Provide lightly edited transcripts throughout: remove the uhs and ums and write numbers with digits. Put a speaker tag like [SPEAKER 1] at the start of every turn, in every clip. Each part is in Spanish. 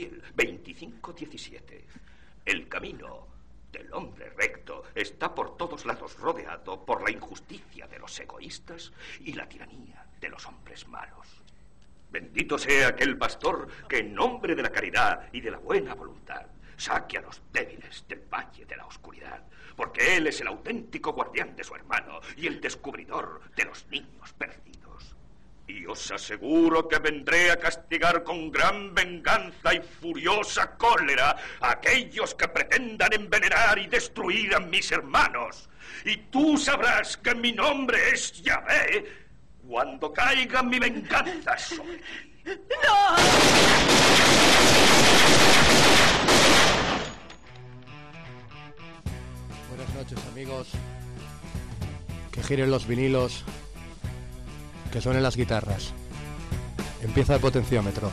[SPEAKER 1] Ezequiel 25:17. El camino del hombre recto está por todos lados rodeado por la injusticia de los egoístas y la tiranía de los hombres malos. Bendito sea aquel pastor que en nombre de la caridad y de la buena voluntad saque a los débiles del valle de la oscuridad, porque él es el auténtico guardián de su hermano y el descubridor de los niños perdidos. Y os aseguro que vendré a castigar con gran venganza y furiosa cólera a aquellos que pretendan envenenar y destruir a mis hermanos. Y tú sabrás que mi nombre es Yahvé cuando caiga mi venganza sobre ti.
[SPEAKER 2] ¡No!
[SPEAKER 3] Buenas noches, amigos. Que giren los vinilos, que suenen las guitarras. Empieza el potenciómetro.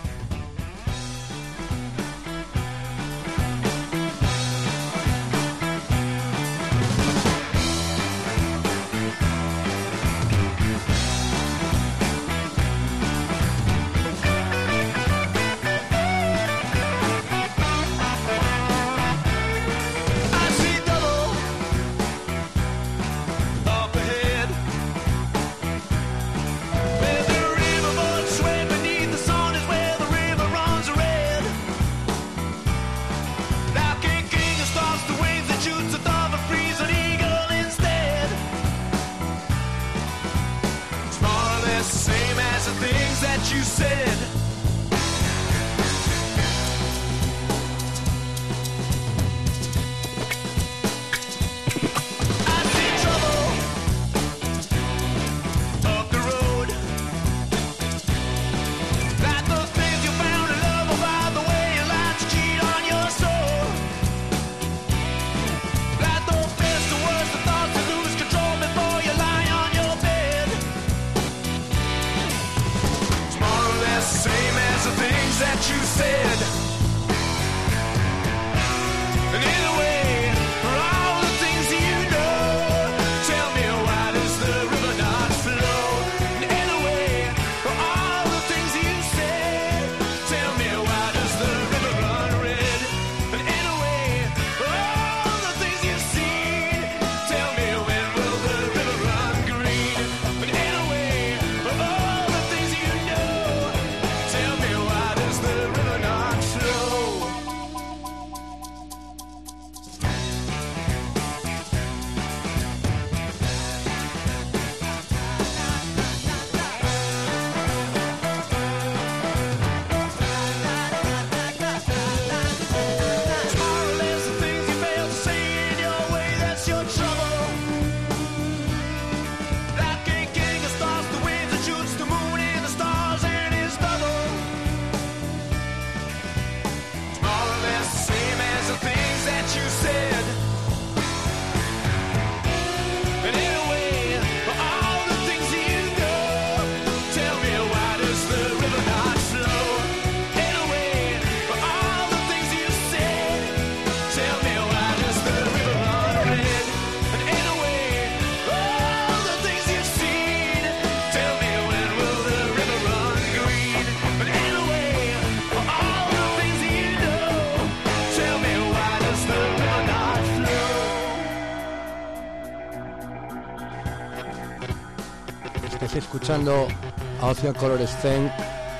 [SPEAKER 3] Escuchando a Ocean Color Scene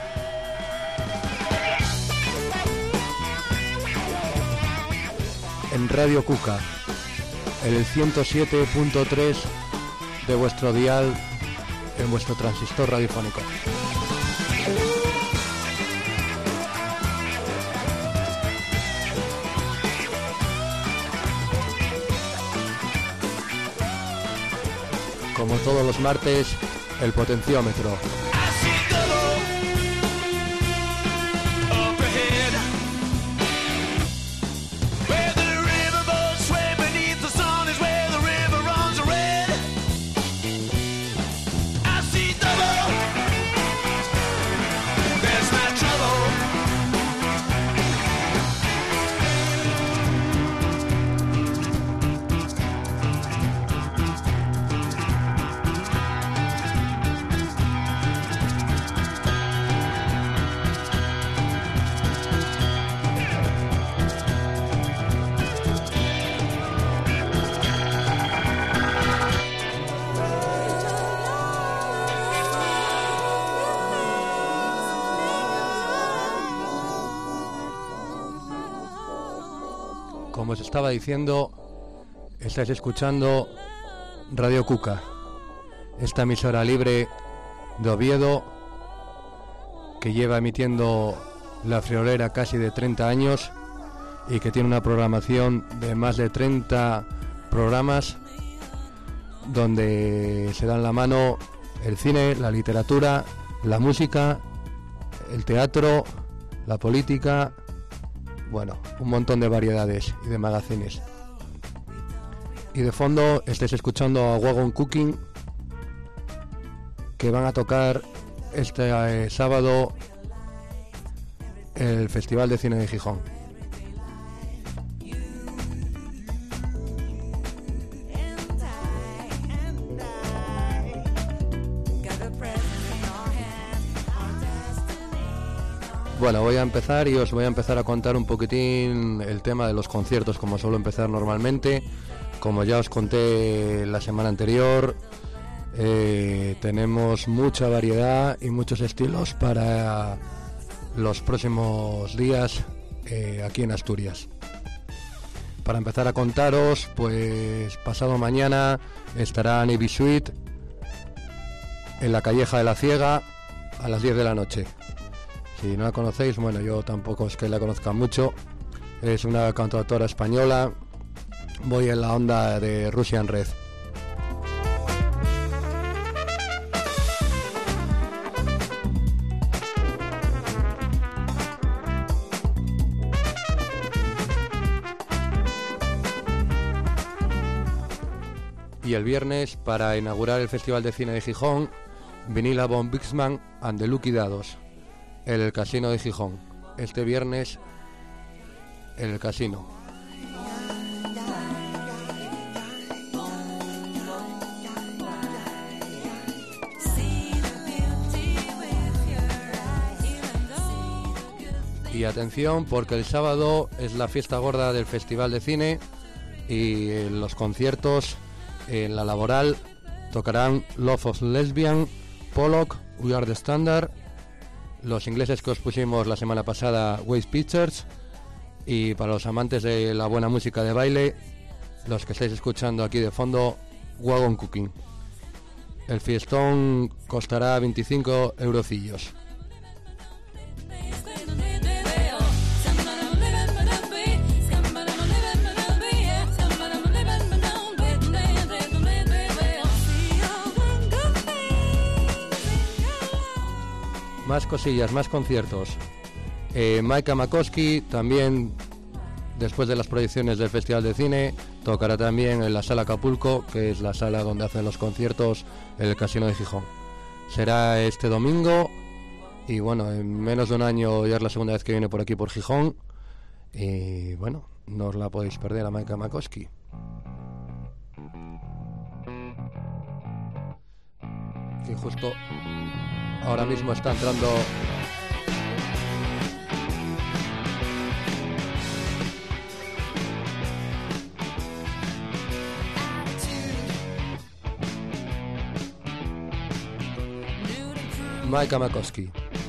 [SPEAKER 3] en Radio Cuca, en el 107.3 de vuestro dial, en vuestro transistor radiofónico. Como todos los martes, el potenciómetro. como os estaba diciendo, estáis escuchando Radio Cuca, esta emisora libre de Oviedo que lleva emitiendo La Friolera casi de 30 años y que tiene una programación de más de 30 programas donde se dan la mano el cine, la literatura, la música, el teatro, la política, bueno, un montón de variedades y de magazines. Y de fondo estáis escuchando a Wagon Cooking, que van a tocar este sábado el Festival de Cine de Gijón. Bueno, voy a empezar y os voy a empezar a contar un poquitín el tema de los conciertos, como suelo empezar normalmente. Como ya os conté la semana anterior, tenemos mucha variedad y muchos estilos para los próximos días aquí en Asturias. Para empezar a contaros, pues pasado mañana estará Navy Suite en la Calleja de la Ciega a las 10 de la noche. Si no la conocéis, bueno, yo tampoco es que la conozca mucho. Es una cantautora española. Voy en la onda de Russian Red. Y el viernes, para inaugurar el Festival de Cine de Gijón, Vinila von Bixman and the Lucky Dados, en el Casino de Gijón. Este viernes, en el Casino. Y atención, porque el sábado es la fiesta gorda del Festival de Cine y los conciertos en la Laboral tocarán Love of Lesbian, Pollock, We Are the Standard, los ingleses que os pusimos la semana pasada, Waste Pictures, y para los amantes de la buena música de baile, los que estáis escuchando aquí de fondo, Wagon Cooking. El fiestón costará 25 eurocillos. Más cosillas, más conciertos. Maika Makowski también, después de las proyecciones del Festival de Cine, tocará también en la Sala Acapulco, que es la sala donde hacen los conciertos en el Casino de Gijón. Será este domingo y bueno, en menos de un año ya es la segunda vez que viene por aquí por Gijón y bueno, no os la podéis perder a Maika Makowski. Que justo ahora mismo está entrando Maika Makowski.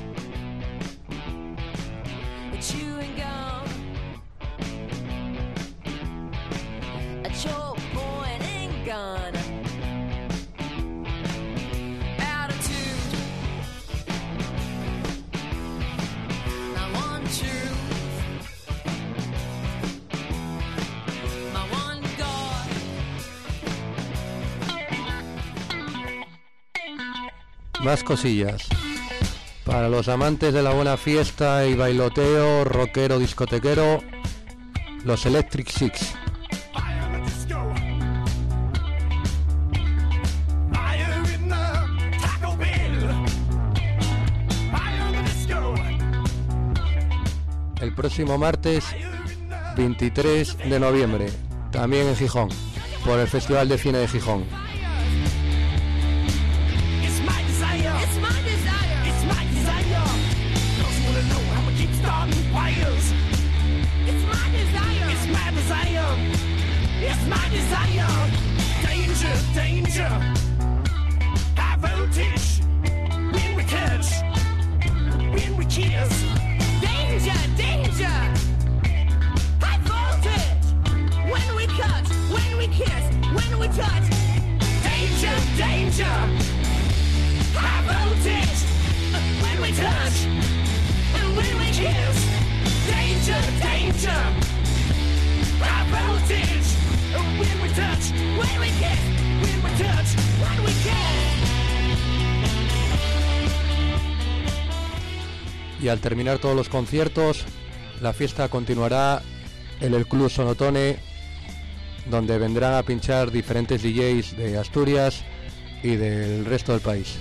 [SPEAKER 3] Más cosillas. Para los amantes de la buena fiesta y bailoteo, rockero, discotequero, los Electric Six. El próximo martes 23 de noviembre, también en Gijón, por el Festival de Cine de Gijón.
[SPEAKER 2] touch. Danger, danger. High voltage. When we touch. And when we kiss. Danger, danger. High voltage. When we touch. When we kiss. When we touch. When we kiss.
[SPEAKER 3] Y al terminar todos los conciertos, la fiesta continuará en el Club Sonotone, donde vendrán a pinchar diferentes DJs de Asturias y del resto del país.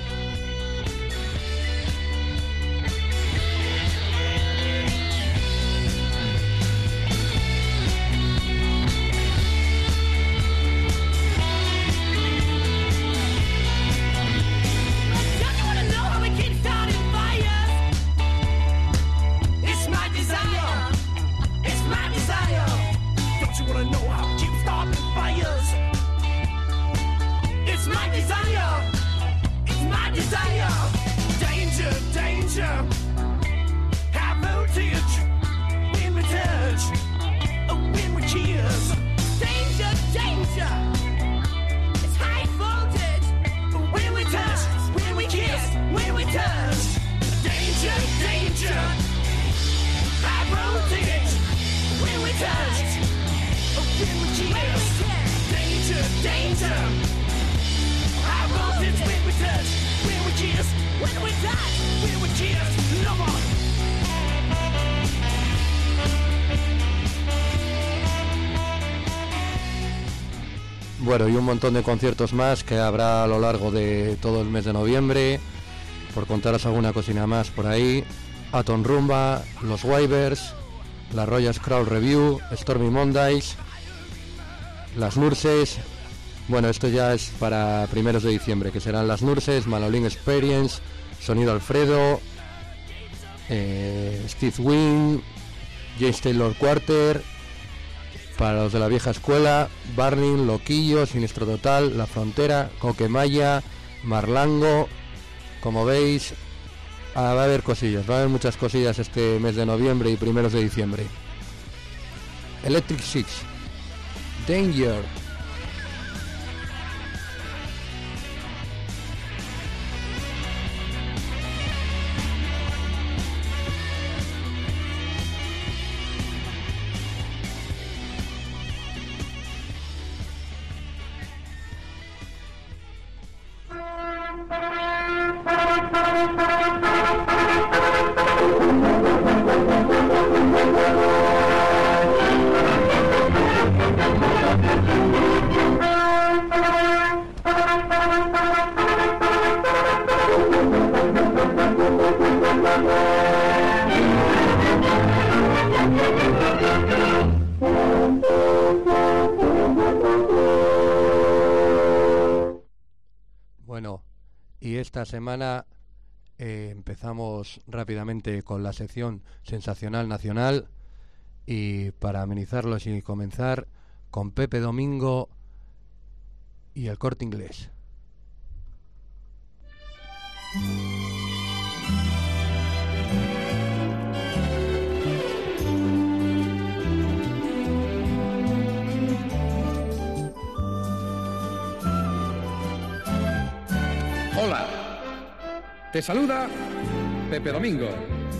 [SPEAKER 3] Bueno, y un montón de conciertos más que habrá a lo largo de todo el mes de noviembre, por contaros alguna cocina más por ahí. Atom Rumba, Los Waivers, la Royal Crowd Review, Stormy Mondays, las Nurses. Bueno, esto ya es para primeros de diciembre, que serán las Nurses, Manolín Experience, Sonido Alfredo, Steve Wynn, James Taylor Quarter. Para los de la vieja escuela, Burning, Loquillo, Sinistro Total, La Frontera, Coquemaya, Marlango. Como veis, va a haber cosillas, va a haber muchas cosillas este mes de noviembre y primeros de diciembre. Electric Six, Danger. Bueno, y esta semana empezamos rápidamente con la sección Sensacional Nacional, y para amenizarlos y comenzar con Pepe Domingo y el Corte Inglés.
[SPEAKER 4] Hola, te saluda Pepe Domingo.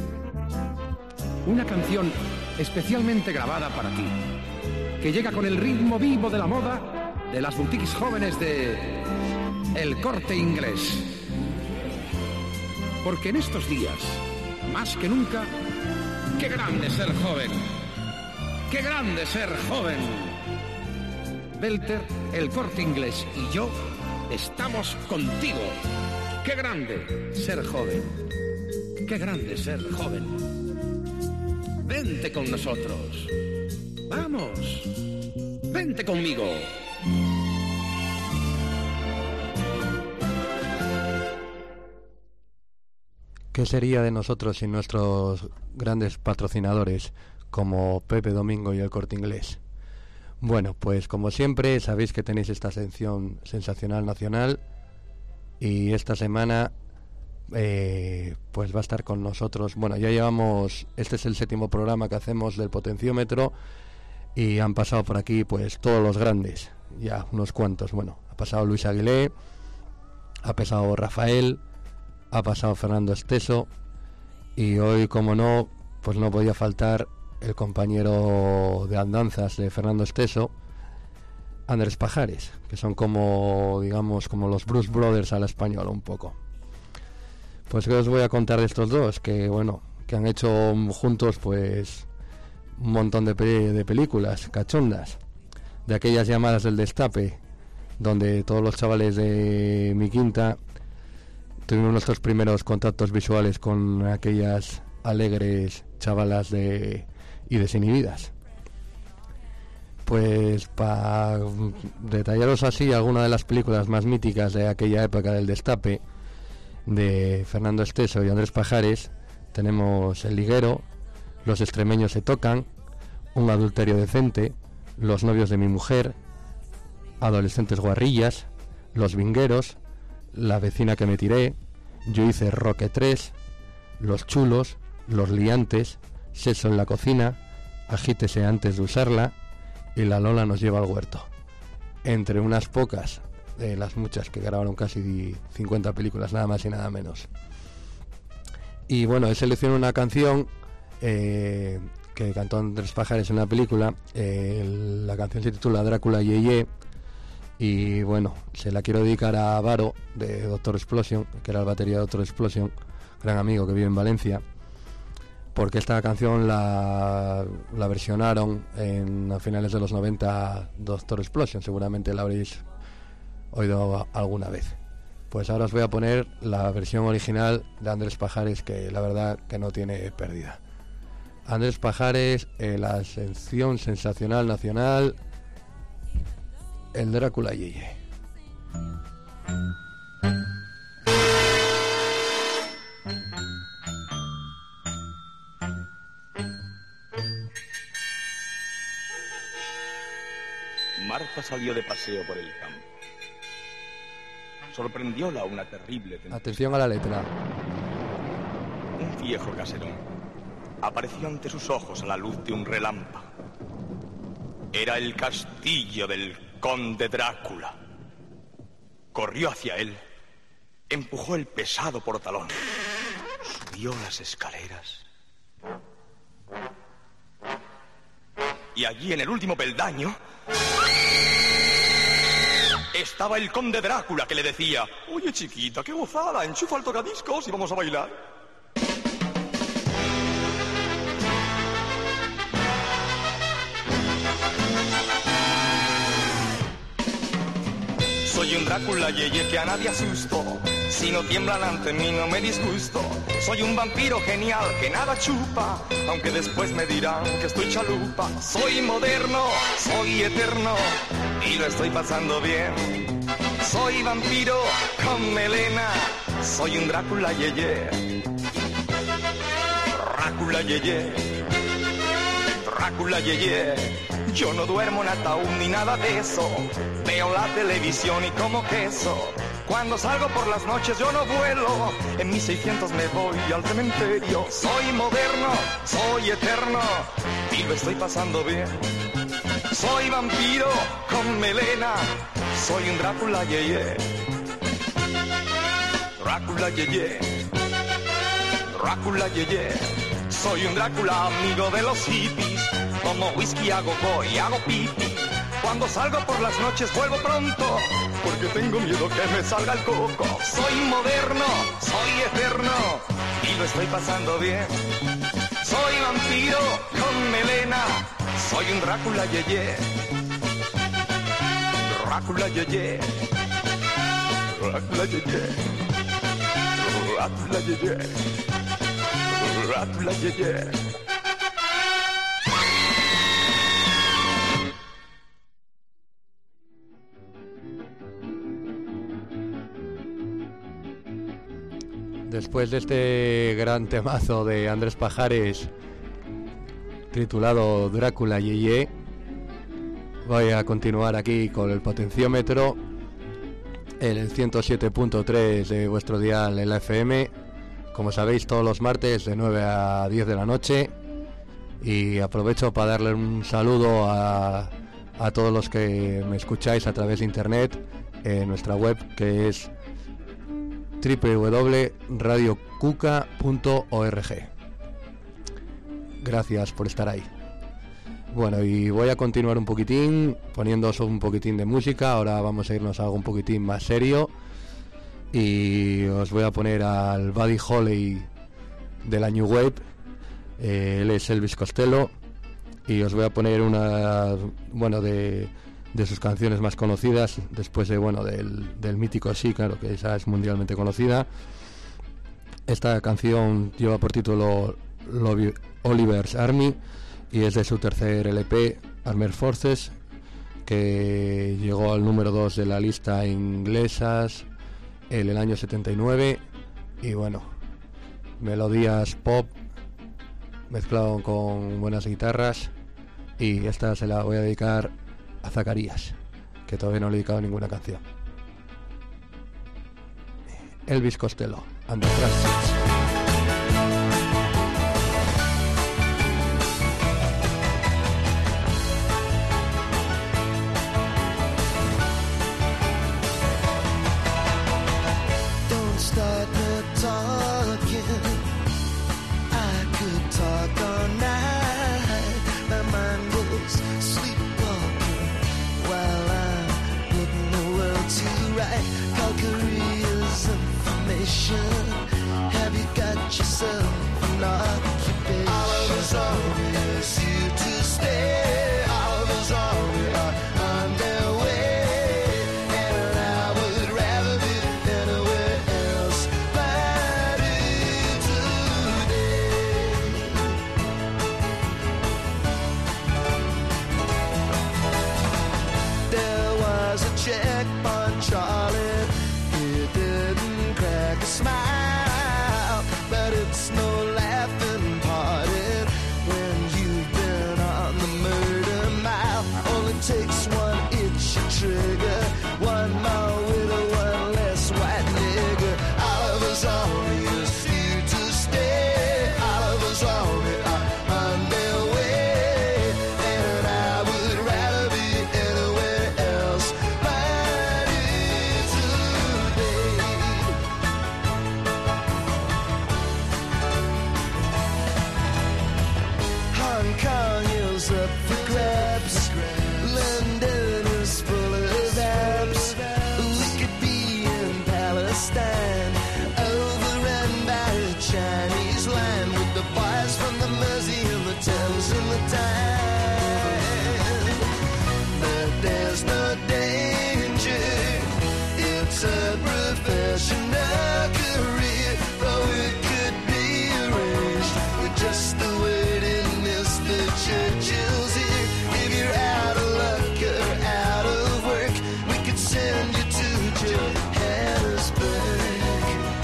[SPEAKER 4] Una canción especialmente grabada para ti, que llega con el ritmo vivo de la moda de las boutiques jóvenes de El Corte Inglés. Porque en estos días, más que nunca, qué grande ser joven. ¡Qué grande ser joven! Belter, El Corte Inglés y yo estamos contigo. ¡Qué grande ser joven! ¡Qué grande ser joven! Vente con nosotros. ¡Vamos! ¡Vente conmigo!
[SPEAKER 3] ¿Qué sería de nosotros sin nuestros grandes patrocinadores como Pepe Domingo y el Corte Inglés? Bueno, pues como siempre sabéis que tenéis esta sección Sensacional Nacional, y esta semana pues va a estar con nosotros. Bueno, ya llevamos, este es el 7º programa que hacemos del potenciómetro, y han pasado por aquí pues todos los grandes. ya unos cuantos. Bueno, ha pasado Luis Aguilé, ha pasado Rafael, ha pasado Fernando Esteso, y hoy, como no, pues no podía faltar el compañero de andanzas de Fernando Esteso, Andrés Pajares, que son como, digamos, como los Bruce Brothers a la española un poco. Pues que os voy a contar de estos dos, que bueno, que han hecho juntos pues un montón de películas cachondas, de aquellas llamadas del Destape, donde todos los chavales de mi quinta tuvimos nuestros primeros contactos visuales con aquellas alegres chavalas y desinhibidas. Pues para detallaros así algunas de las películas más míticas de aquella época del Destape, de Fernando Esteso y Andrés Pajares, tenemos El liguero, Los extremeños se tocan, Un adulterio decente, Los novios de mi mujer, Adolescentes guarrillas, Los vingueros, La vecina que me tiré, Yo hice Roque 3, Los chulos, Los liantes, Sexo en la cocina, Agítese antes de usarla y La Lola nos lleva al huerto, entre unas pocas de las muchas que grabaron, casi 50 películas, nada más y nada menos. Y bueno, he seleccionado una canción que cantó Andrés Pajares en una película. La canción se titula Drácula Yeye, y bueno, se la quiero dedicar a Varo de Doctor Explosion, que era el batería de Doctor Explosion, gran amigo que vive en Valencia, porque esta canción la versionaron a finales de los 90 Doctor Explosion, seguramente la habréis oído alguna vez. Pues ahora os voy a poner la versión original de Andrés Pajares, que la verdad que no tiene pérdida. Andrés Pajares, la ascensión sensacional nacional, el Drácula Yeye.
[SPEAKER 5] Marta salió de paseo por el campo. Sorprendióla una terrible tempestad.
[SPEAKER 3] Atención a la letra.
[SPEAKER 5] Un viejo caserón apareció ante sus ojos a la luz de un relámpago. Era el castillo del conde Drácula. Corrió hacia él, empujó el pesado portalón, subió las escaleras. Y allí, en el último peldaño, estaba el conde Drácula, que le decía: oye, chiquita, qué gozada, enchufa el tocadiscos y vamos a bailar. Soy un Drácula yeye que a nadie asusto. Si no tiemblan ante mí no me disgusto. Soy un vampiro genial que nada chupa, aunque después me dirán que estoy chalupa. Soy moderno, soy eterno y lo estoy pasando bien. Soy vampiro con melena, soy un Drácula yeye. Drácula yeye, Drácula yeye. Yo no duermo en ataúd ni nada de eso. Veo la televisión y como queso. Cuando salgo por las noches yo no vuelo. En mis 600 me voy al cementerio. Soy moderno, soy eterno y lo estoy pasando bien. Soy vampiro con melena, soy un Drácula yeye. Drácula yeye, Drácula yeye. Soy un Drácula amigo de los hippies. Tomo whisky, hago go y hago pipi. Cuando salgo por las noches vuelvo pronto, porque tengo miedo que me salga el coco. Soy moderno, soy eterno y lo estoy pasando bien. Soy vampiro con melena, soy un Drácula yeye. Drácula yeye, Drácula yeye, Drácula yeye, Drácula yeye.
[SPEAKER 3] Después de este gran temazo de Andrés Pajares titulado Drácula Yeye, voy a continuar aquí con el potenciómetro en el 107.3 de vuestro dial en la FM, como sabéis, todos los martes de 9 a 10 de la noche. Y aprovecho para darle un saludo a a todos los que me escucháis a través de internet, en nuestra web, que es www.radiocuca.org. Gracias por estar ahí. Bueno, y voy a continuar un poquitín, poniéndoos un poquitín de música. Ahora vamos a irnos a algo un poquitín más serio. Y os voy a poner al Buddy Holly de la New Wave. Él es Elvis Costello. Y os voy a poner una, bueno, de sus canciones más conocidas, después de, bueno, del mítico Sí, claro, que esa es mundialmente conocida. Esta canción lleva por título Oliver's Army y es de su tercer LP, Armed Forces, que llegó al número 2 de la lista inglesas en el año 79. Y bueno, melodías pop mezclado con buenas guitarras. Y esta se la voy a dedicar a Zacarías, que todavía no le he dedicado ninguna canción. Elvis Costello, And the Trust.
[SPEAKER 2] Have you got yourself an occupation? Oliver's Army is here to stay. Oliver's Army are on their way, and I would rather be anywhere else but here today. There was a check on Charlie. He didn't crack a smile, but it's no laughing party when you've been on the murder mile. Only takes one itch a trigger, one more widow, one less white nigger. Oliver's Army is here to stay. Oliver's Army are on their way, and I would rather be anywhere else but here today. Hong Kong is up for grabs. London is full of apps. We could be in Palestine, overrun by a Chinese line, with the boys from the Mersey and the Thames and the Tyne. But there's no danger. It's a professional career, though it could be arranged with just the waiting list. The Churchill's here. If you're out of luck or out of work, we could send you to Johannesburg.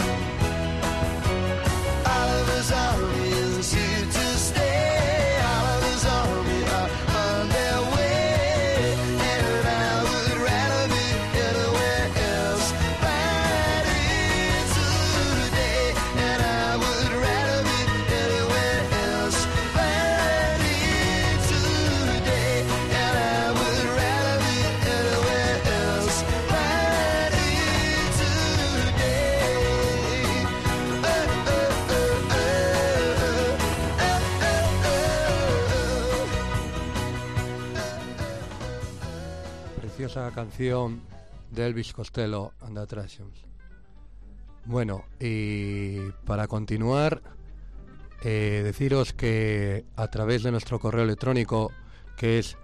[SPEAKER 2] Oliver's Army is here to stay. Oliver's Army are on their way, and I would rather be anywhere else but here today. And I would rather be anywhere else but here today. And I would rather be anywhere else but here today.
[SPEAKER 3] Preciosa canción de Elvis Costello, And the Attractions. Bueno, y para continuar, deciros que a través de nuestro correo electrónico, que es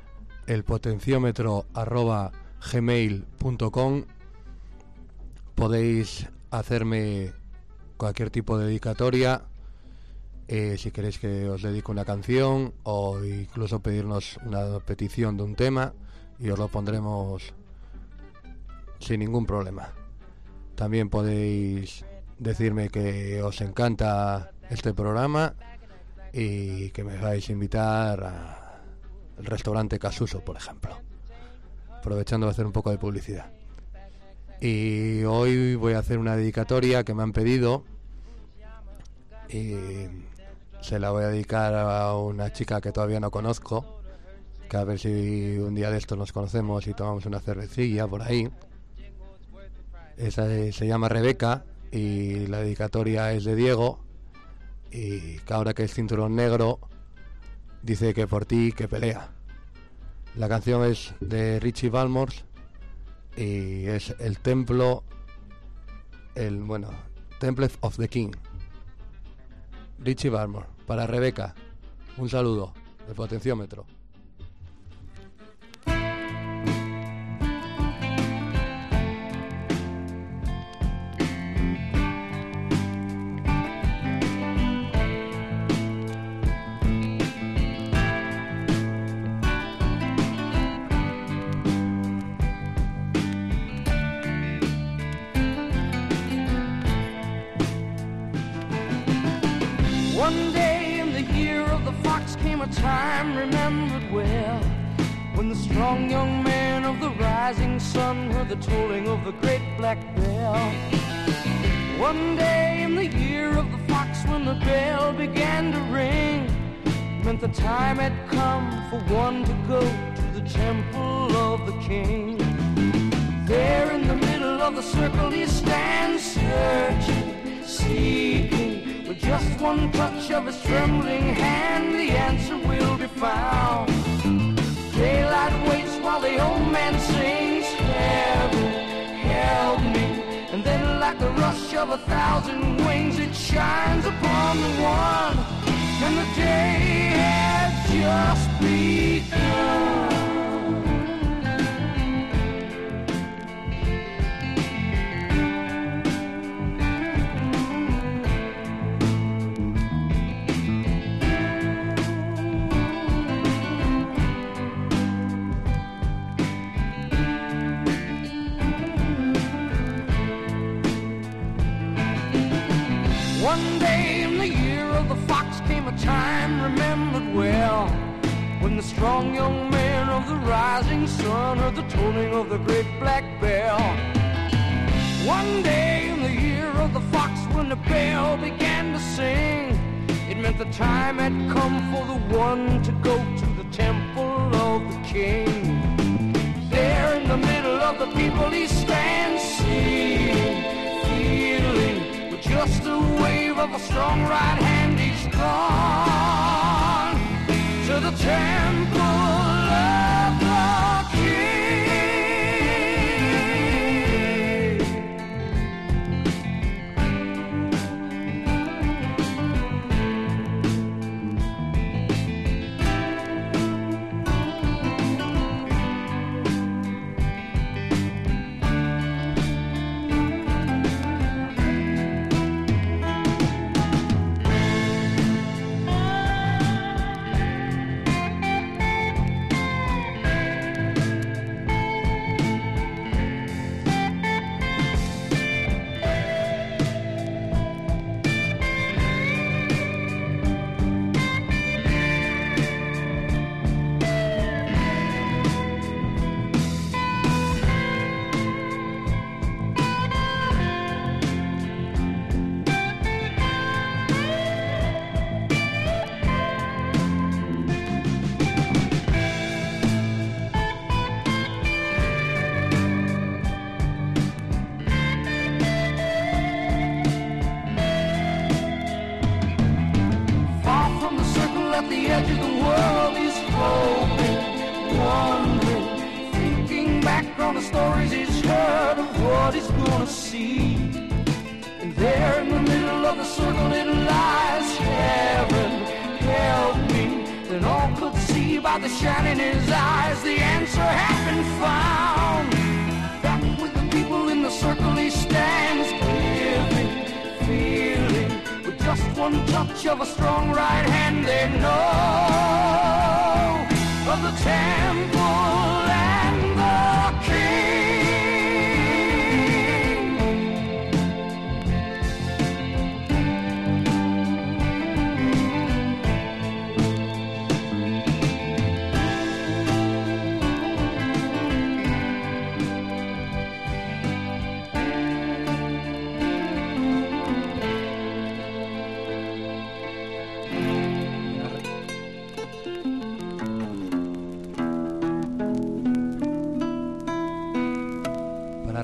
[SPEAKER 3] elpotenciómetro@gmail.com, podéis hacerme cualquier tipo de dedicatoria, si queréis que os dedique una canción, o incluso pedirnos una petición de un tema, y os lo pondremos sin ningún problema. También podéis decirme que os encanta este programa y que me vais a invitar al restaurante Casuso, por ejemplo, aprovechando de hacer un poco de publicidad. Y hoy voy a hacer una dedicatoria que me han pedido, y se la voy a dedicar a una chica que todavía no conozco, que a ver si un día de estos nos conocemos y tomamos una cervecilla por ahí. Esa se llama Rebeca y la dedicatoria es de Diego, y que ahora que es cinturón negro dice que por ti que pelea. La canción es de Richie Valmore y es el templo, Temple of the King. Richie Valmore para Rebeca, un saludo de Potenciómetro.
[SPEAKER 2] One day in the year of the fox came a time remembered well, when the strong young man of the rising sun heard the tolling of the great black bell. One day in the year of the fox, when the bell began to ring, meant the time had come for one to go to the temple of the king. There in the middle of the circle he stands, searching, seeking. With just one touch of his trembling hand, the answer will be found. Daylight waits while the old man sings, heaven, help me. And then like the rush of 1,000 wings, it shines upon the one, and the day has just begun. One day in the year of the fox came a time remembered well, when the strong young man of the rising sun heard the tolling of the great black bell. One day in the year of the fox, when the bell began to sing, it meant the time had come for the one to go to the temple of the king. There in the middle of the people he stands, seeing, feeling. Just a wave of a strong right hand, he's gone to the temple of the king. Of a strong right hand, they know of the temple and the king.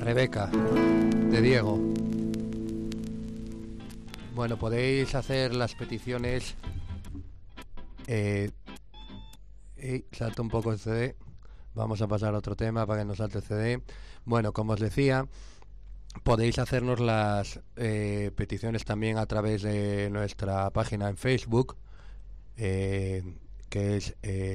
[SPEAKER 3] Rebeca, de Diego. Bueno, podéis hacer las peticiones. Salta un poco el CD. Vamos a pasar a otro tema para que no salte el CD. Bueno, como os decía, podéis hacernos las peticiones también a través de nuestra página en Facebook, que es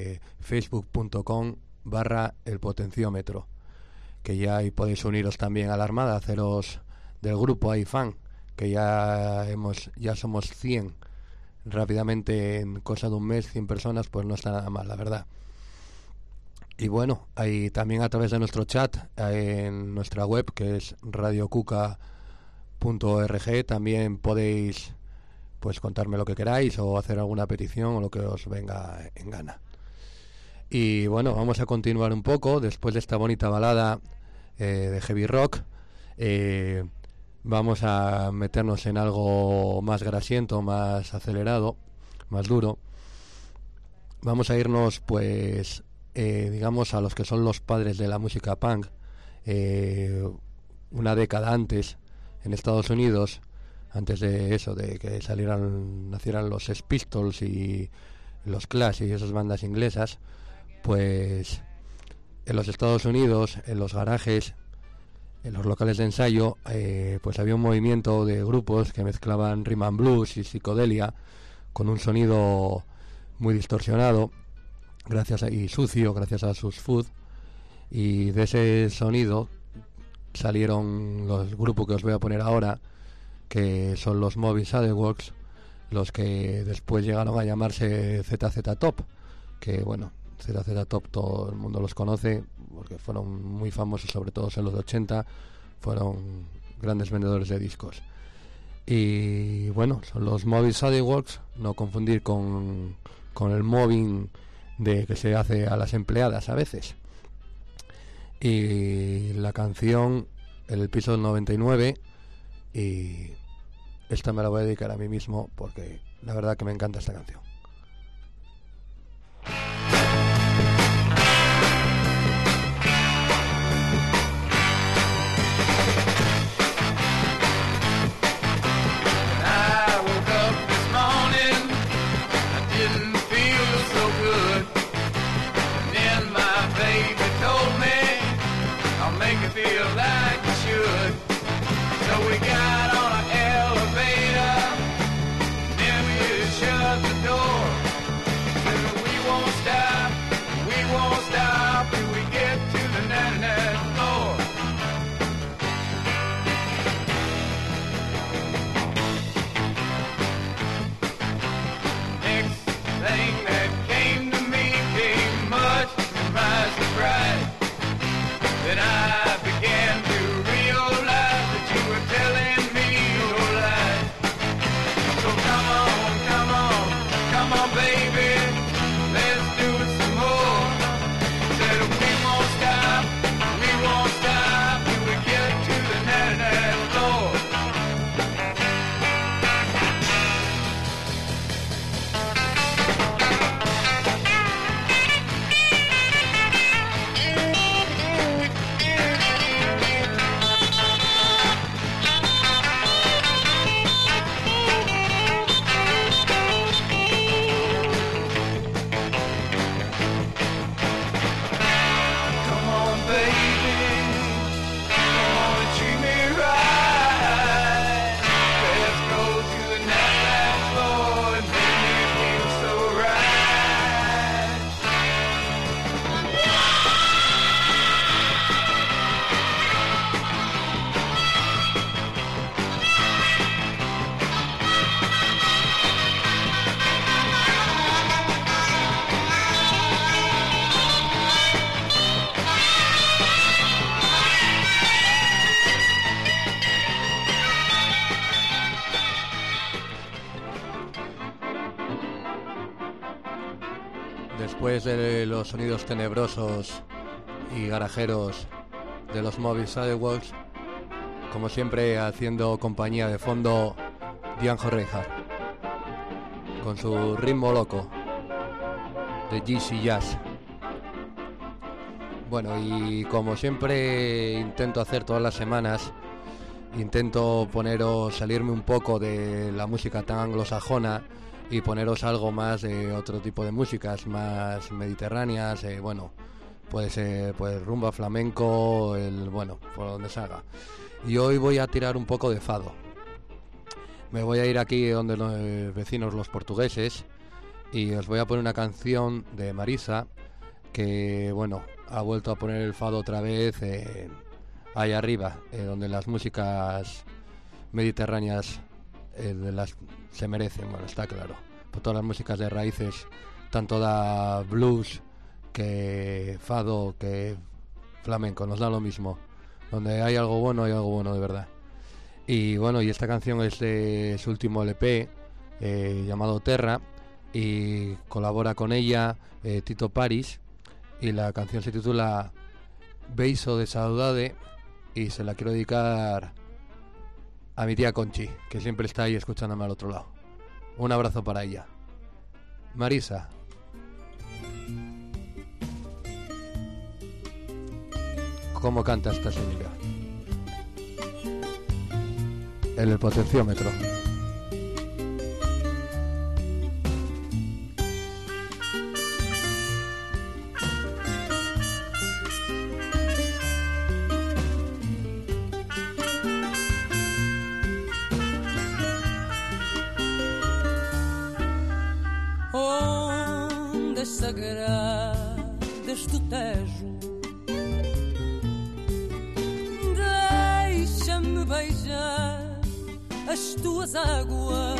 [SPEAKER 3] facebook.com/elpotenciómetro, que ya ahí podéis uniros también a la Armada, haceros del grupo ahí fan, que ya somos 100 rápidamente, en cosa de un mes, 100 personas, pues no está nada mal, la verdad. Y bueno, ahí también a través de nuestro chat en nuestra web, que es radiocuca.org, también podéis pues contarme lo que queráis o hacer alguna petición o lo que os venga en gana. Y bueno, vamos a continuar un poco después de esta bonita balada de heavy rock. Vamos a meternos en algo más grasiento, más acelerado, más duro. Vamos a irnos pues digamos a los que son los padres de la música punk, una década antes en Estados Unidos, antes de eso, de que nacieran los Sex Pistols y los Clash y esas bandas inglesas. Pues en los Estados Unidos, en los garajes, en los locales de ensayo, pues había un movimiento de grupos que mezclaban rhythm and blues y psicodelia con un sonido muy distorsionado y sucio gracias a sus Food, y de ese sonido salieron los grupos que os voy a poner ahora, que son los Moby Saddleworks, los que después llegaron a llamarse ZZ Top, que bueno, ZZ Top todo el mundo los conoce porque fueron muy famosos, sobre todo en los 80, fueron grandes vendedores de discos. Y bueno, son los Moby Saddleworks, no confundir con el mobbing que se hace a las empleadas a veces. Y la canción El piso del 99, y esta me la voy a dedicar a mí mismo porque la verdad que me encanta esta canción.
[SPEAKER 2] Feel like you should. So we got on an elevator, then we shut the door. Said we won't stop till we get to the 99th floor. Next thing that came to me came much to my surprise. Then I began to realize that you were telling me your lies. So come on, baby, let's do it some more. Said we won't stop till we get to the 99th floor.
[SPEAKER 3] Después de los sonidos tenebrosos y garajeros de los Moby Saddleworks, como siempre haciendo compañía de fondo, Django Reinhardt con su ritmo loco de GC Jazz. Bueno, y como siempre intento hacer todas las semanas, intento salirme un poco de la música tan anglosajona y poneros algo más de otro tipo de músicas, más mediterráneas, puede ser pues rumba, flamenco, por donde salga. Y hoy voy a tirar un poco de fado. Me voy a ir aquí donde los vecinos, los portugueses, y os voy a poner una canción de Marisa, que ha vuelto a poner el fado otra vez ahí arriba, donde las músicas mediterráneas se merecen, está claro. Por todas las músicas de raíces, tanto da blues que fado que flamenco, nos da lo mismo. Donde hay algo bueno de verdad. Y y esta canción es de su último LP llamado Terra, y colabora con ella Tito Paris, y la canción se titula Beijo de Saudade, y se la quiero dedicar a mi tía Conchi, que siempre está ahí escuchándome al otro lado. Un abrazo para ella. Marisa. ¿Cómo canta esta señora? En el potenciómetro.
[SPEAKER 6] Ondas sagradas do Tejo, deixa-me beijar as tuas águas,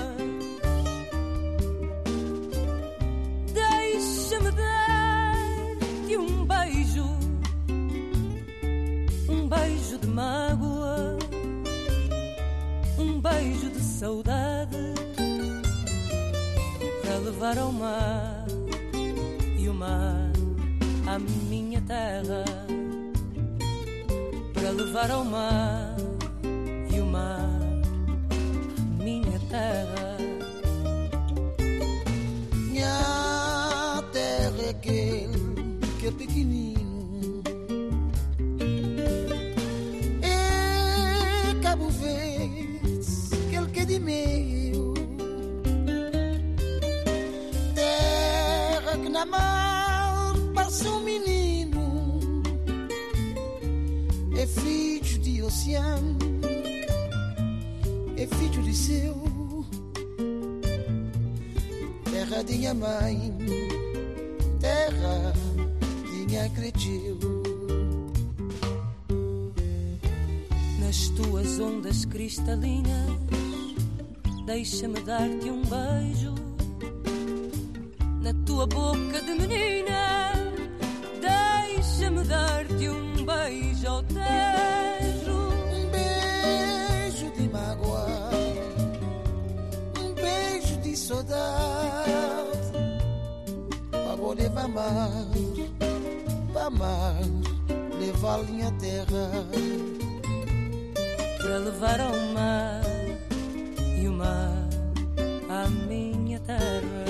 [SPEAKER 6] deixa-me dar-te um beijo de mágoa, um beijo de saudade, para levar ao mar e o mar à minha terra, para levar ao mar e o mar à minha terra.
[SPEAKER 7] Minha terra é aquele que é pequenino, é Cabo Verde, aquele que é de meio, terra que na mar passa um menino, é filho de oceano, é filho de céu, terra de minha mãe, terra de minha cresceu.
[SPEAKER 6] Nas tuas ondas cristalinas, deixa-me dar-te um beijo, na tua boca de menina, deixa-me dar-te um beijo ao Tejo.
[SPEAKER 7] Um beijo de mágoa, um beijo de saudade, para vou levar mar, levar a minha terra,
[SPEAKER 6] para levar ao mar e o mar à minha terra.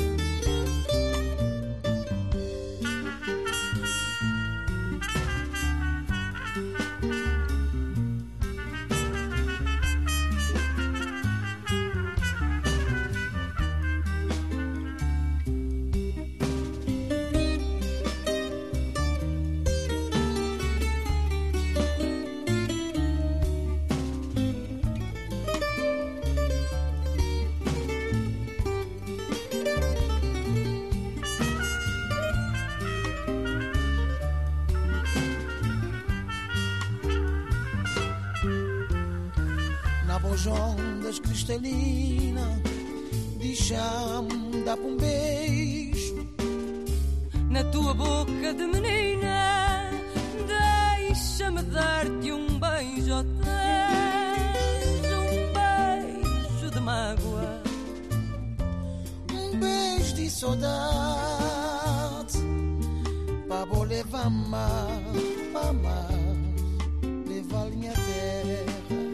[SPEAKER 7] ondas cristalinas, deixa-me dar um beijo
[SPEAKER 6] na tua boca de menina, deixa-me dar-te um beijo, oh, um beijo de mágoa,
[SPEAKER 7] um beijo de saudade, para vou levar mar, para mar, levar a minha terra,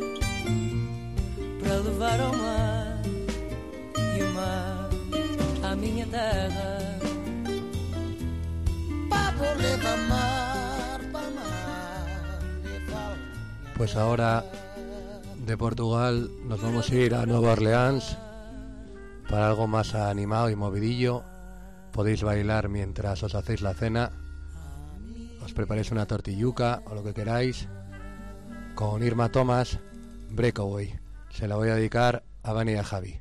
[SPEAKER 6] para levar ao mar e o mar à minha terra,
[SPEAKER 7] para vou levar mar
[SPEAKER 3] Pues ahora de Portugal nos vamos a ir a Nueva Orleans para algo más animado y movidillo. Podéis bailar mientras os hacéis la cena, os preparéis una tortilluca o lo que queráis, con Irma Thomas, Breakaway. Se la voy a dedicar a Vani y a Javi.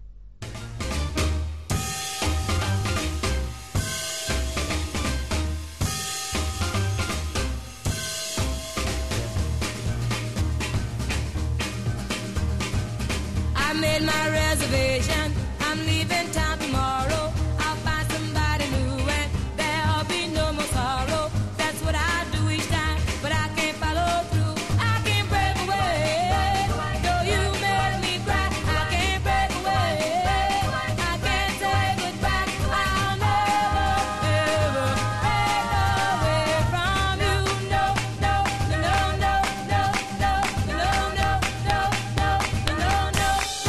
[SPEAKER 6] I made my reservation. I'm leaving town tomorrow. I'll find somebody new and there'll be no more sorrow. That's what I do each time, but I can't follow through. I can't break away. Though you made me cry, I can't break away. I can't say goodbye. I'll never, ever break away from you. No, no, no, no, no, no, no, no, no, no, no, no, no, no.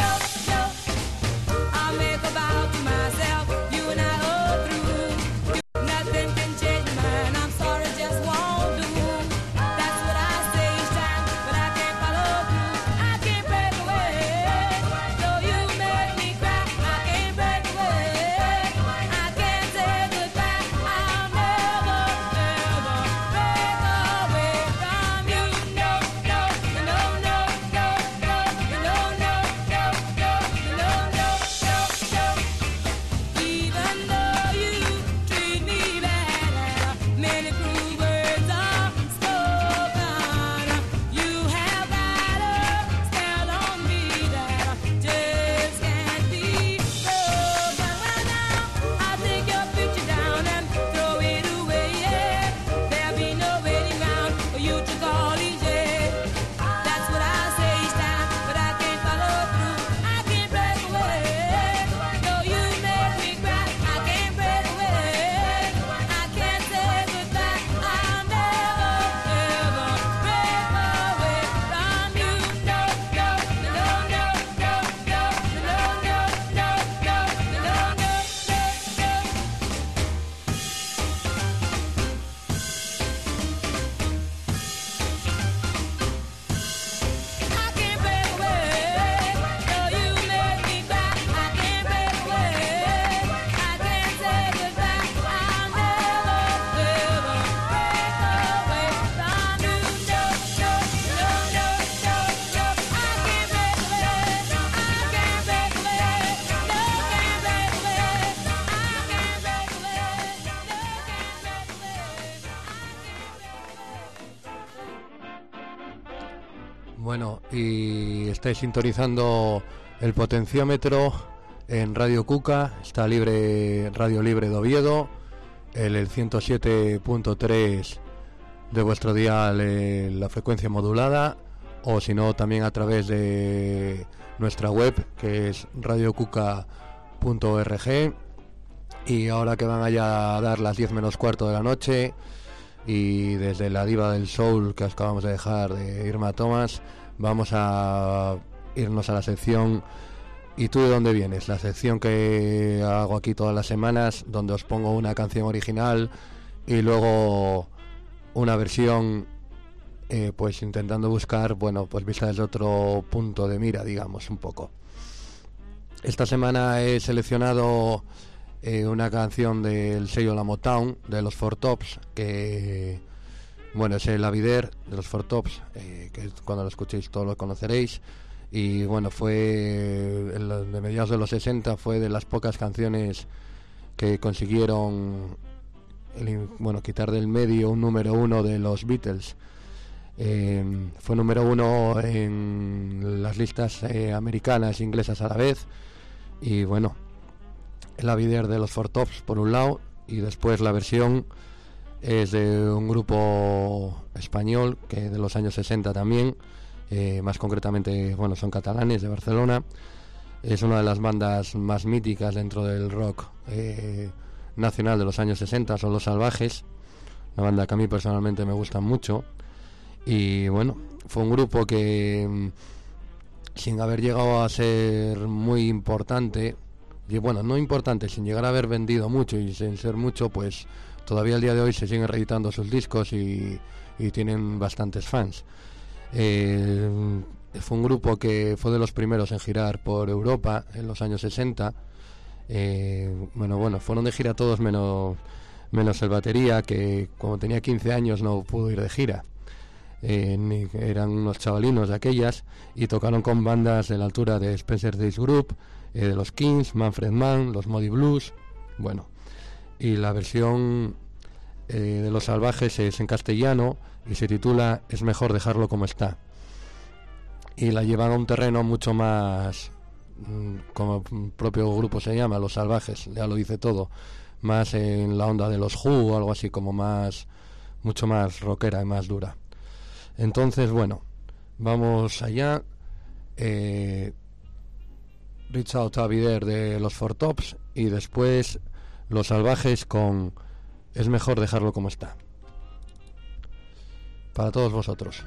[SPEAKER 6] I'll make a vow to myself, you and I are through. Nothing can change my mind, I'm sorry, just won't do. That's what I say each time, but I can't follow through. I can't break away, though you make me cry. I can't break away, I can't say goodbye. I'll never, ever break away from you. No, no, no, no, no, no, no, no, no, no, no, no, no. Even though you treat me bad, many cruel words are spoken. You have got a spell on me that just can't be broken. Well now, I'll take your picture down and throw it away. Yeah, there'll be no waiting round for you to call each day. That's what I say each time, but I can't follow through. I can't break away, though you make me cry. I can't break away, I can't say goodbye. I'll never, ever break away from you. No, no, no, no, no, no, no, no, no, no, no, no, no. I can't break away, though you make me cry. I can't break away, I can't say goodbye. I'll never, ever break away from you. No, no, no, no, no, no. I can't break away, I can't break away, no, can't break away. I can't break away, no, can't break away.
[SPEAKER 3] Bueno, y estáis sintonizando el potenciómetro en Radio Cuca, está libre, Radio Libre de Oviedo, el 107.3 de vuestro dial, la frecuencia modulada, o si no también a través de nuestra web, que es radiocuca.org. Y ahora que van allá a dar las 10 menos cuarto de la noche, y desde la diva del soul que acabamos de dejar de Irma Thomas, vamos a irnos a la sección ¿Y tú de dónde vienes? La sección que hago aquí todas las semanas, donde os pongo una canción original y luego una versión, pues intentando buscar, bueno, pues vista desde otro punto de mira, digamos, un poco. Esta semana he seleccionado una canción del sello La Motown, de los Four Tops, que, bueno, es el Avider de los Four Tops, que cuando lo escuchéis todos lo conoceréis. Y bueno, fue de mediados de los 60, fue de las pocas canciones que consiguieron quitar del medio un número uno de los Beatles. Fue número uno en las listas americanas e inglesas a la vez. Y bueno, el Avider de los Four Tops por un lado, y después la versión es de un grupo español que de los años 60 también. Más concretamente, bueno, son catalanes, de Barcelona. Es una de las bandas más míticas dentro del rock nacional de los años 60, son Los Salvajes, una banda que a mí personalmente me gusta mucho. Y bueno, fue un grupo que, sin haber llegado a ser muy importante, y bueno, no importante, sin llegar a haber vendido mucho y sin ser mucho, pues todavía al día de hoy se siguen reeditando sus discos y tienen bastantes fans. Fue un grupo que fue de los primeros en girar por Europa en los años 60. Fueron de gira todos menos el batería, que como tenía 15 años no pudo ir de gira. Eran unos chavalinos de aquellas y tocaron con bandas de la altura de Spencer Days Group, de los Kings, Manfred Mann, los Moody Blues. Y la versión de Los Salvajes es en castellano y se titula Es mejor dejarlo como está, y la llevan a un terreno mucho más, como el propio grupo se llama, Los Salvajes, ya lo dice todo, más en la onda de los Who o algo así, como mucho más rockera y más dura. Entonces, vamos allá. Reach Out a Vider de los Four Tops, y después Los Salvajes con Es mejor dejarlo como está. Para todos vosotros.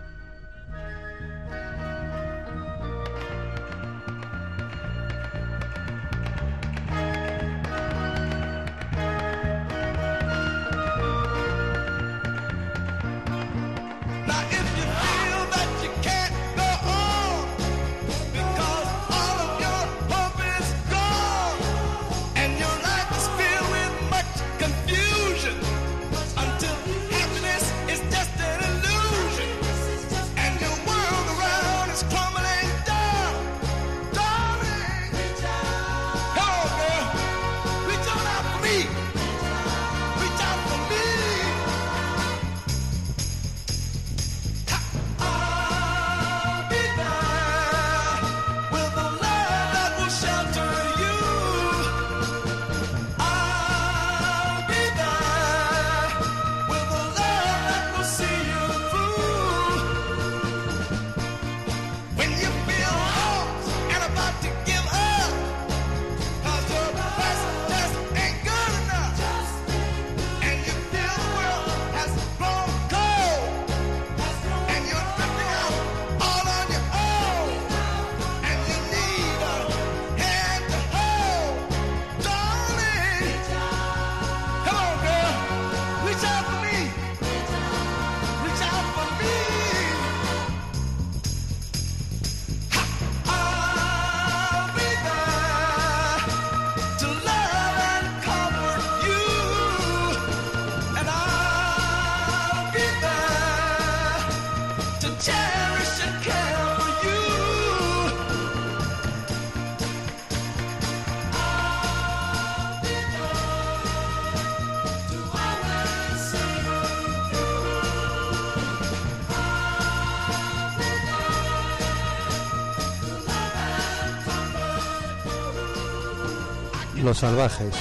[SPEAKER 3] Los Salvajes.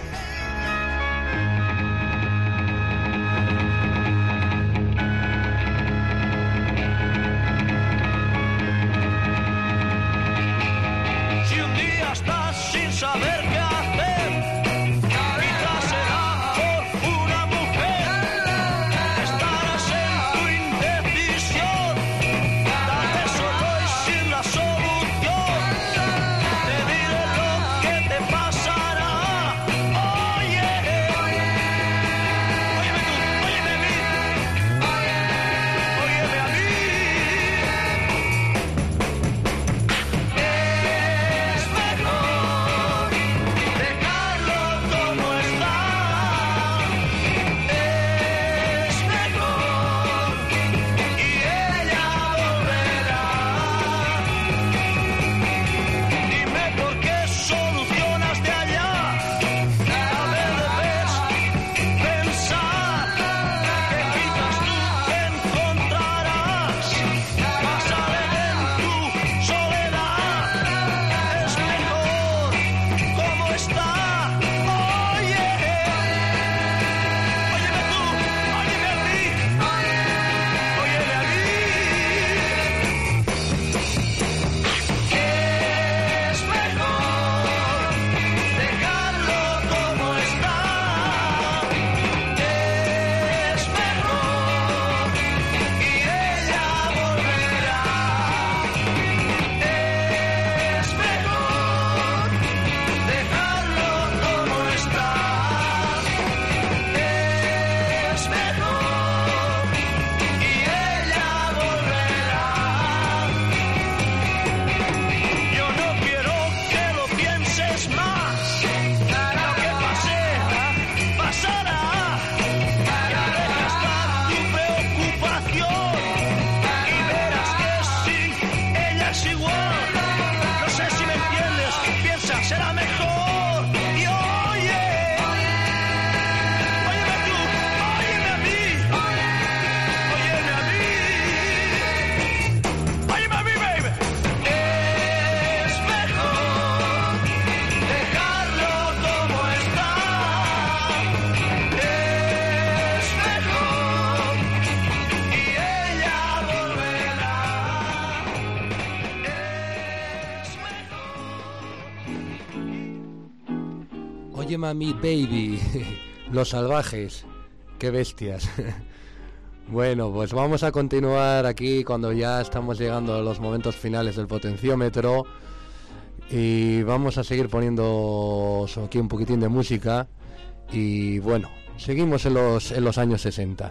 [SPEAKER 2] Si un día estás sin saber qué hacer, quizás será por una mujer. Estarás en tu indecisión, tal vez solo y sin la solución. Te diré lo que te pasará
[SPEAKER 3] Oye mami baby, los salvajes, qué bestias. Bueno, pues vamos a continuar aquí cuando ya estamos llegando a los momentos finales del potenciómetro y vamos a seguir poniendo aquí un poquitín de música y bueno, seguimos en los años 60.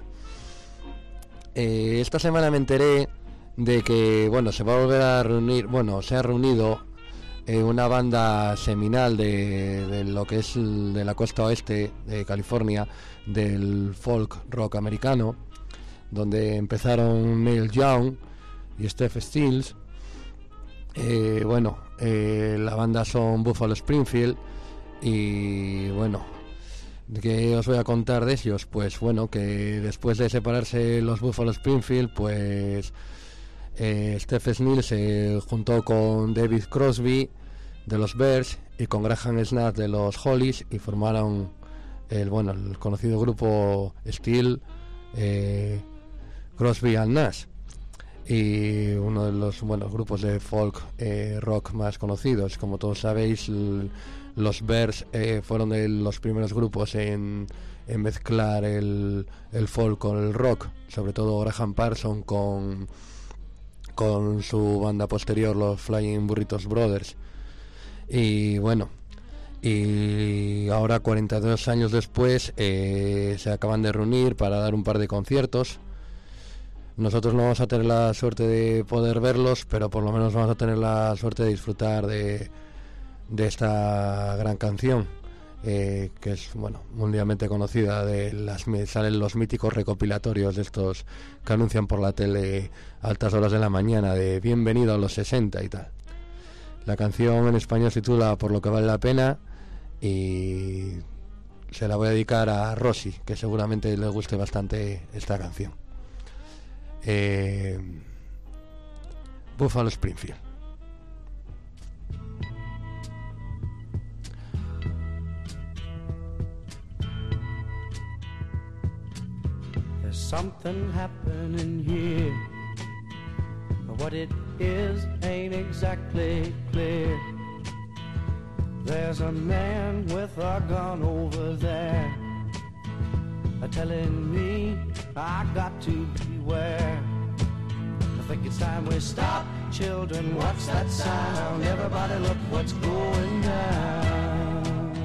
[SPEAKER 3] Esta semana me enteré de que, bueno, se va a volver a reunir, bueno, se ha reunido una banda seminal de lo que es de la costa oeste de California, del folk rock americano, donde empezaron Neil Young y Steph Stills. La banda son Buffalo Springfield y bueno, ¿qué os voy a contar de ellos? Pues bueno, que después de separarse los Buffalo Springfield, pues Steph Stills se juntó con David Crosby de los Bears y con Graham Snath de los Hollies y formaron el conocido grupo Steel, Crosby and Nash, y uno de los grupos de folk rock más conocidos. Como todos sabéis, los Bears fueron de los primeros grupos en mezclar el folk con el rock, sobre todo Graham Parsons con su banda posterior, los Flying Burritos Brothers. Y bueno, y ahora 42 años después se acaban de reunir para dar un par de conciertos. Nosotros no vamos a tener la suerte de poder verlos, pero por lo menos vamos a tener la suerte de disfrutar de esta gran canción, que es mundialmente conocida. Salen los míticos recopilatorios de estos que anuncian por la tele a altas horas de la mañana, de Bienvenido a los 60 y tal. La canción en español se titula Por lo que vale la pena y se la voy a dedicar a Rosy, que seguramente le guste bastante esta canción. Buffalo Springfield.
[SPEAKER 8] There's something happening here, but what it is ain't exactly clear. There's a man with a gun over there, telling me I got to beware. I think it's time we stop, children, what's that sound? Everybody look what's going down.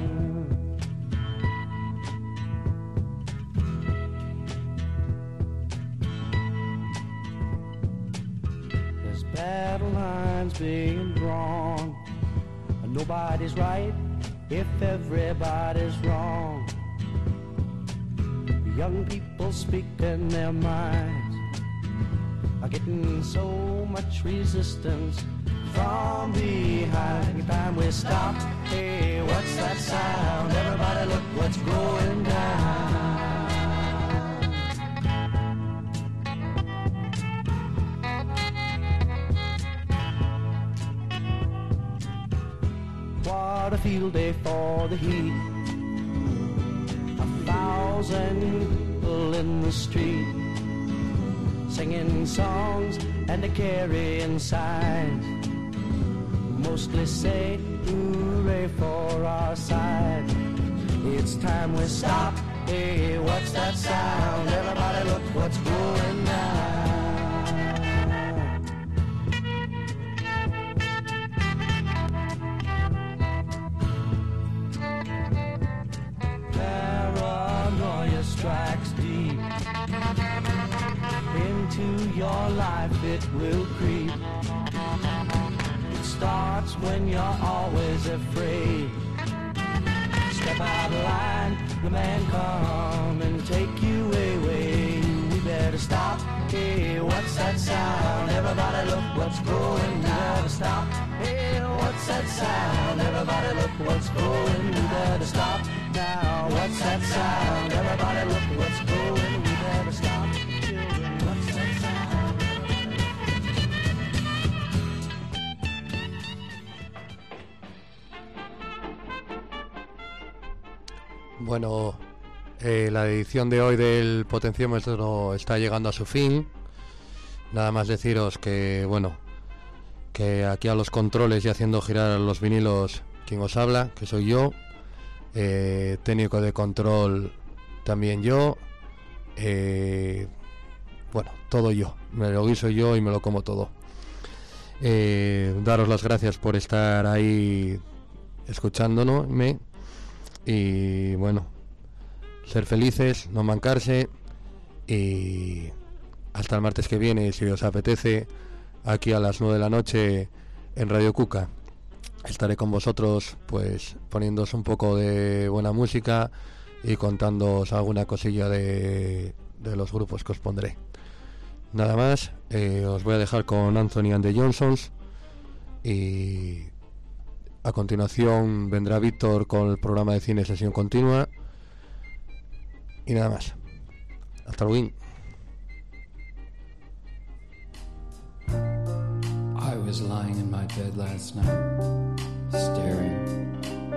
[SPEAKER 8] There's battle lines being drawn, and nobody's right if everybody's wrong. Young people speaking their minds are getting so much resistance from behind. Every time we stop, hey, what's that sound? Everybody look what's going down. What a field day for the heat. 1,000 people in the street, singing songs and carrying signs, mostly say hooray for our side. It's time we stop, hey, what's that sound? Everybody look what's going down. Strikes deep into your life, it will creep. It starts when you're always afraid. Step out of line, the man come and take you away. We better stop, hey, what's that sound? Everybody look what's going down. We better stop, hey, what's that sound? Everybody look what's going. We better stop now, what's that sound? Everybody look what's going. We better stop, children, what's that sound?
[SPEAKER 3] Bueno, la edición de hoy del Potenciómetro está llegando a su fin. Nada más deciros que, bueno, que aquí a los controles y haciendo girar los vinilos quien os habla, que soy yo, técnico de control también yo, bueno, todo yo, me lo guiso yo y me lo como todo. Daros las gracias por estar ahí escuchándonos y bueno, ser felices, no mancarse, y hasta el martes que viene, si os apetece, aquí a las 9 de la noche en Radio Cuca. Estaré con vosotros pues poniéndoos un poco de buena música y contándoos alguna cosilla de los grupos que os pondré. Nada más, os voy a dejar con Anthony and the Johnsons y a continuación vendrá Víctor con el programa de cine Sesión Continua y nada más. Hasta luego.
[SPEAKER 9] I was lying in my bed last night, staring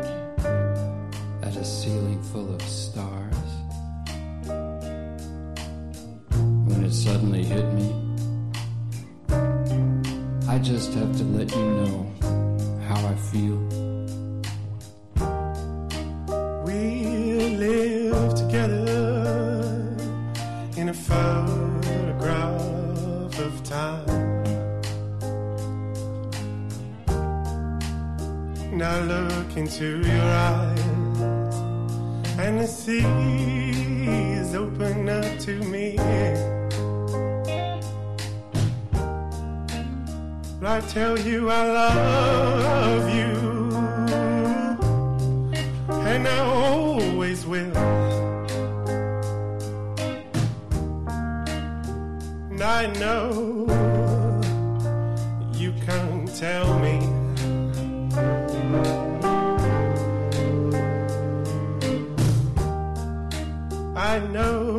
[SPEAKER 9] at a ceiling full of stars, when it suddenly hit me. I just have to let you know how I feel.
[SPEAKER 10] We live together in a photograph of time. Now look into your eyes and the sea is open up to me. I tell you I love you, and I always will. And I know you can't tell me. I know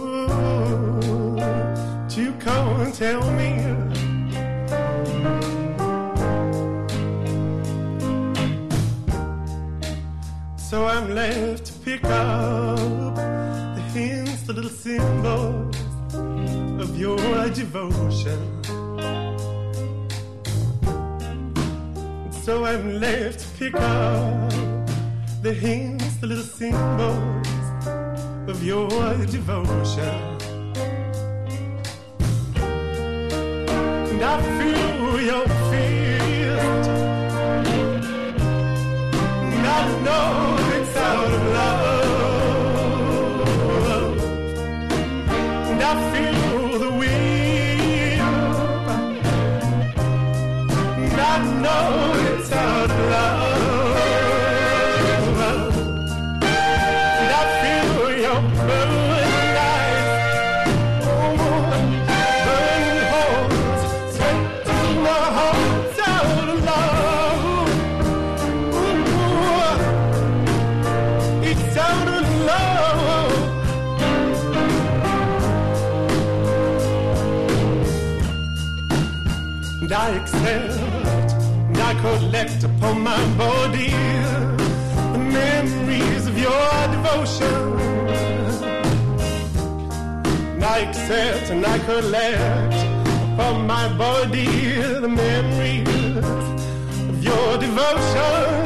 [SPEAKER 10] you can't tell me. So I'm left to pick up the hints, the little symbols of your devotion. So I'm left to pick up the hints, the little symbols of your devotion. And I feel your fist, and I know it's out of love, and I feel the wind, and I know it's out of love. And I accept, and I collect upon my body the memories of your devotion. And I accept and I collect upon my body the memories of your devotion.